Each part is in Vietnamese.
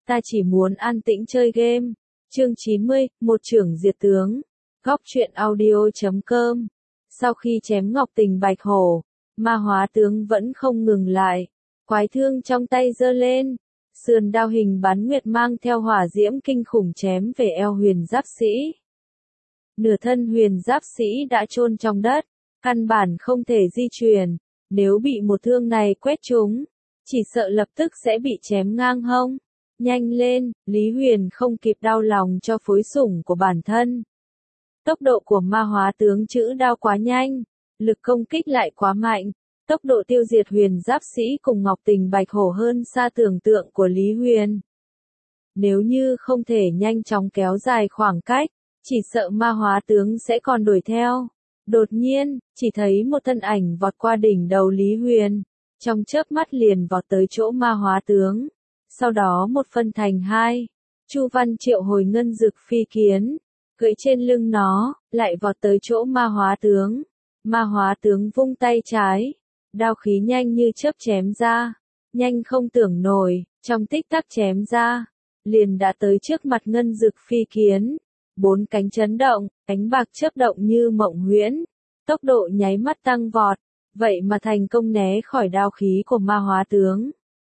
ta chỉ muốn an tĩnh chơi game. Chương 90, một chưởng diệt tướng. Góc truyện audio.com. Sau khi chém Ngọc Tình Bạch Hổ, ma hóa tướng vẫn không ngừng lại. Quái thương trong tay giơ lên, sườn đao hình bán nguyệt mang theo hỏa diễm kinh khủng chém về eo huyền giáp sĩ. Nửa thân huyền giáp sĩ đã chôn trong đất, căn bản không thể di chuyển, nếu bị một thương này quét trúng, chỉ sợ lập tức sẽ bị chém ngang hông. Nhanh lên, Lý Huyền không kịp đau lòng cho phối sủng của bản thân. Tốc độ của ma hóa tướng chữ đao quá nhanh, lực công kích lại quá mạnh, tốc độ tiêu diệt huyền giáp sĩ cùng Ngọc Tình Bạch Hổ hơn xa tưởng tượng của Lý Huyền. Nếu như không thể nhanh chóng kéo dài khoảng cách, chỉ sợ ma hóa tướng sẽ còn đuổi theo. Đột nhiên, chỉ thấy một thân ảnh vọt qua đỉnh đầu Lý Huyền, trong chớp mắt liền vọt tới chỗ ma hóa tướng. Sau đó một phân thành hai, Chu Văn triệu hồi ngân dực phi kiến, cưỡi trên lưng nó, lại vọt tới chỗ ma hóa tướng. Ma hóa tướng vung tay trái, đao khí nhanh như chớp chém ra, nhanh không tưởng nổi, trong tích tắc chém ra, liền đã tới trước mặt ngân dực phi kiến. Bốn cánh chấn động, cánh bạc chớp động như mộng huyễn, tốc độ nháy mắt tăng vọt, vậy mà thành công né khỏi đao khí của ma hóa tướng.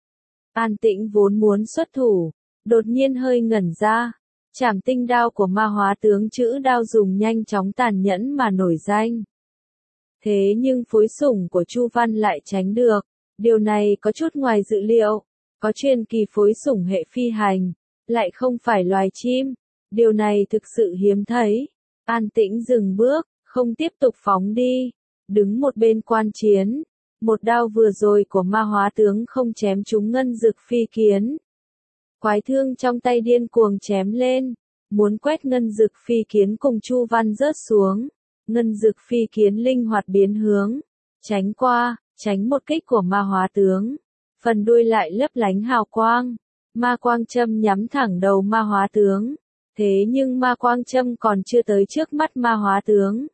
An Tĩnh vốn muốn xuất thủ, đột nhiên hơi ngẩn ra, trảm tinh đao của ma hóa tướng chữ đao dùng nhanh chóng tàn nhẫn mà nổi danh. Thế nhưng phối sủng của Chu Văn lại tránh được, điều này có chút ngoài dự liệu, có truyền kỳ phối sủng hệ phi hành, lại không phải loài chim, điều này thực sự hiếm thấy. An Tĩnh dừng bước, không tiếp tục phóng đi, đứng một bên quan chiến. Một đao vừa rồi của ma hóa tướng không chém trúng ngân dực phi kiến. Quái thương trong tay điên cuồng chém lên, muốn quét ngân dực phi kiến cùng Chu Văn rớt xuống. Ngân dực phi kiến linh hoạt biến hướng, tránh qua, tránh một kích của ma hóa tướng. Phần đuôi lại lấp lánh hào quang, ma quang châm nhắm thẳng đầu ma hóa tướng. Thế nhưng ma quang châm còn chưa tới trước mắt ma hóa tướng,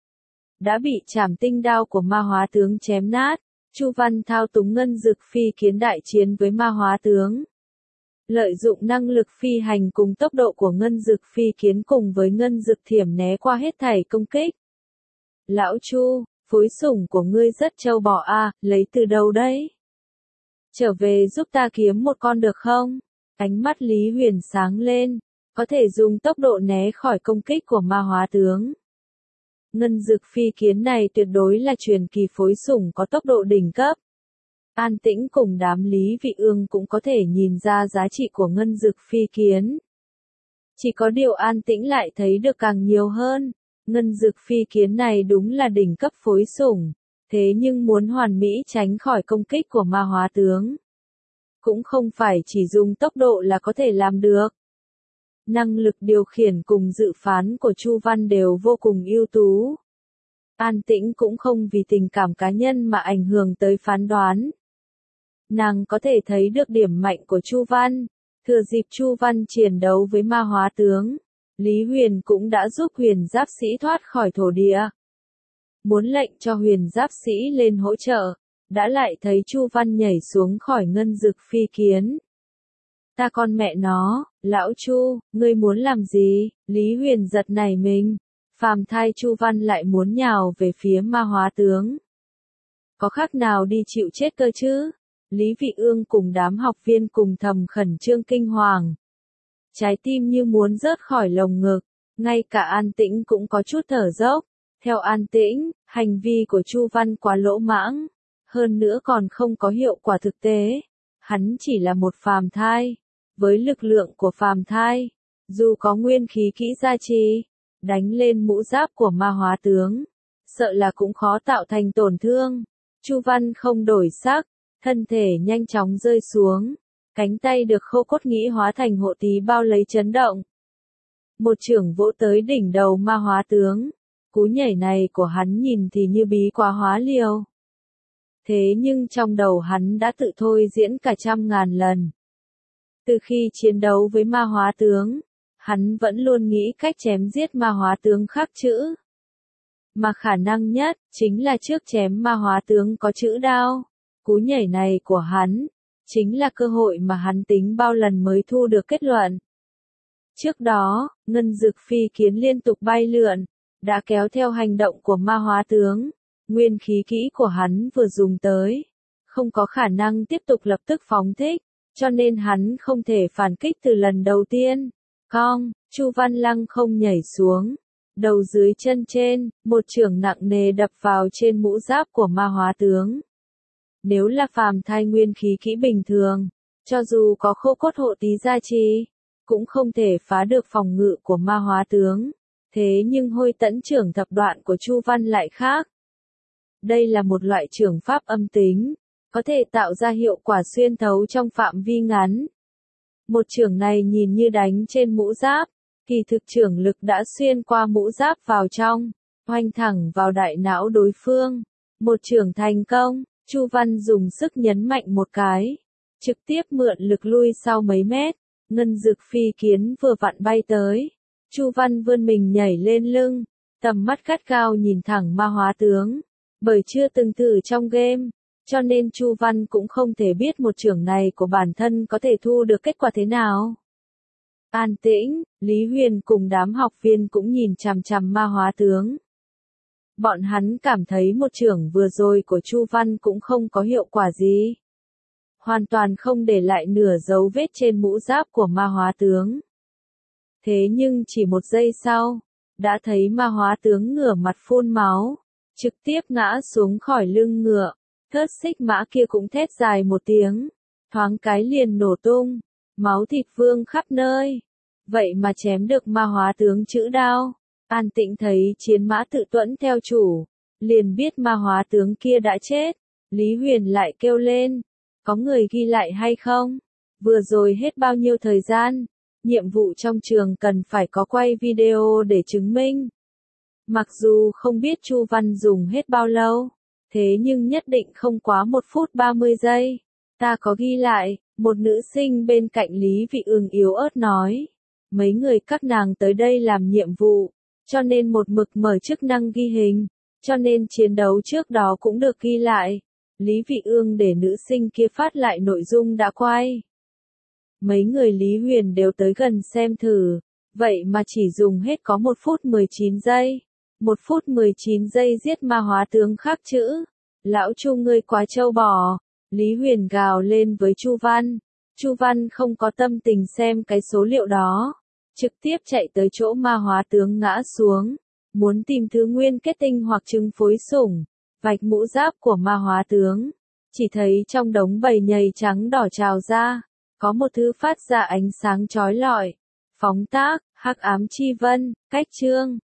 đã bị trảm tinh đao của ma hóa tướng chém nát. Chu Văn thao túng ngân dực phi kiến đại chiến với ma hóa tướng. Lợi dụng năng lực phi hành cùng tốc độ của ngân dực phi kiến cùng với ngân dực thiểm né qua hết thảy công kích. Lão Chu, phối sủng của ngươi rất trâu bò a, lấy từ đâu đấy? Trở về giúp ta kiếm một con được không? Ánh mắt Lý Huyền sáng lên, có thể dùng tốc độ né khỏi công kích của ma hóa tướng. Ngân dực phi kiến này tuyệt đối là truyền kỳ phối sủng có tốc độ đỉnh cấp. An Tĩnh cùng đám Lý Vị Ương cũng có thể nhìn ra giá trị của ngân dực phi kiến. Chỉ có điều An Tĩnh lại thấy được càng nhiều hơn. Ngân dực phi kiến này đúng là đỉnh cấp phối sủng, thế nhưng muốn hoàn mỹ tránh khỏi công kích của ma hóa tướng, cũng không phải chỉ dùng tốc độ là có thể làm được. Năng lực điều khiển cùng dự phán của Chu Văn đều vô cùng ưu tú. An Tĩnh cũng không vì tình cảm cá nhân mà ảnh hưởng tới phán đoán. Nàng có thể thấy được điểm mạnh của Chu Văn, thừa dịp Chu Văn chiến đấu với ma hóa tướng, Lý Huyền cũng đã giúp huyền giáp sĩ thoát khỏi thổ địa. Muốn lệnh cho huyền giáp sĩ lên hỗ trợ, đã lại thấy Chu Văn nhảy xuống khỏi ngân dực phi kiến. Ta con mẹ nó, lão Chu, ngươi muốn làm gì? Lý Huyền giật nảy mình, phàm thai Chu Văn lại muốn nhào về phía ma hóa tướng. Có khác nào đi chịu chết cơ chứ? Lý Vị Ương cùng đám học viên cùng thầm khẩn trương kinh hoàng. Trái tim như muốn rớt khỏi lồng ngực, ngay cả An Tĩnh cũng có chút thở dốc. Theo An Tĩnh, hành vi của Chu Văn quá lỗ mãng, hơn nữa còn không có hiệu quả thực tế. Hắn chỉ là một phàm thai. Với lực lượng của phàm thai, dù có nguyên khí kỹ gia trì, đánh lên mũ giáp của ma hóa tướng, sợ là cũng khó tạo thành tổn thương. Chu Văn không đổi sắc, thân thể nhanh chóng rơi xuống, cánh tay được khô cốt nghĩ hóa thành hộ tí bao lấy chấn động. Một chưởng vỗ tới đỉnh đầu ma hóa tướng, cú nhảy này của hắn nhìn thì như bí quá hóa liều. Thế nhưng trong đầu hắn đã tự thôi diễn cả trăm ngàn lần. Từ khi chiến đấu với ma hóa tướng, hắn vẫn luôn nghĩ cách chém giết ma hóa tướng khắc chữ. Mà khả năng nhất, chính là trước chém ma hóa tướng có chữ đao. Cú nhảy này của hắn, chính là cơ hội mà hắn tính bao lần mới thu được kết luận. Trước đó, ngân dực phi kiến liên tục bay lượn, đã kéo theo hành động của ma hóa tướng. Nguyên khí kỹ của hắn vừa dùng tới, không có khả năng tiếp tục lập tức phóng thích, cho nên hắn không thể phản kích từ lần đầu tiên. Cong, Chu Văn Lăng không nhảy xuống, đầu dưới chân trên, một chưởng nặng nề đập vào trên mũ giáp của ma hóa tướng. Nếu là phàm thai nguyên khí kỹ bình thường, cho dù có khô cốt hộ tí gia trì, cũng không thể phá được phòng ngự của ma hóa tướng. Thế nhưng hôi tẫn chưởng thập đoạn của Chu Văn lại khác. Đây là một loại chưởng pháp âm tính, có thể tạo ra hiệu quả xuyên thấu trong phạm vi ngắn. Một chưởng này nhìn như đánh trên mũ giáp, kỳ thực chưởng lực đã xuyên qua mũ giáp vào trong, oanh thẳng vào đại não đối phương. Một chưởng thành công, Chu Văn dùng sức nhấn mạnh một cái, trực tiếp mượn lực lui sau mấy mét. Ngân dực phi kiến vừa vặn bay tới, Chu Văn vươn mình nhảy lên lưng, tầm mắt gắt gao nhìn thẳng ma hóa tướng. Bởi chưa từng thử trong game, cho nên Chu Văn cũng không thể biết một chưởng này của bản thân có thể thu được kết quả thế nào. An tĩnh, Lý Huyền cùng đám học viên cũng nhìn chằm chằm ma hóa tướng. Bọn hắn cảm thấy một chưởng vừa rồi của Chu Văn cũng không có hiệu quả gì. Hoàn toàn không để lại nửa dấu vết trên mũ giáp của ma hóa tướng. Thế nhưng chỉ một giây sau, đã thấy ma hóa tướng ngửa mặt phun máu, trực tiếp ngã xuống khỏi lưng ngựa. Thớt xích mã kia cũng thét dài một tiếng, thoáng cái liền nổ tung, máu thịt vương khắp nơi. Vậy mà chém được ma hóa tướng chữ đao. An Tĩnh thấy chiến mã tự tuẫn theo chủ, liền biết ma hóa tướng kia đã chết. Lý Huyền lại kêu lên, có người ghi lại hay không? Vừa rồi hết bao nhiêu thời gian? Nhiệm vụ trong trường cần phải có quay video để chứng minh. Mặc dù không biết Chu Văn dùng hết bao lâu, thế nhưng nhất định không quá 1 phút 30 giây. Ta có ghi lại, một nữ sinh bên cạnh Lý Vị Ương yếu ớt nói. Mấy người các nàng tới đây làm nhiệm vụ, cho nên một mực mở chức năng ghi hình, cho nên chiến đấu trước đó cũng được ghi lại. Lý Vị Ương để nữ sinh kia phát lại nội dung đã quay. Mấy người Lý Huyền đều tới gần xem thử, vậy mà chỉ dùng hết có 1 phút 19 giây. 1 phút 19 giây giết ma hóa tướng khắc chữ. Lão Chu ngươi quá trâu bò. Lý Huyền gào lên với Chu Văn. Chu Văn không có tâm tình xem cái số liệu đó, trực tiếp chạy tới chỗ ma hóa tướng ngã xuống, muốn tìm thứ nguyên kết tinh hoặc trứng phối sủng, vạch mũ giáp của ma hóa tướng. Chỉ thấy trong đống bầy nhầy trắng đỏ trào ra, có một thứ phát ra ánh sáng chói lọi. Phóng tác, hắc ám chi vân, cách chương.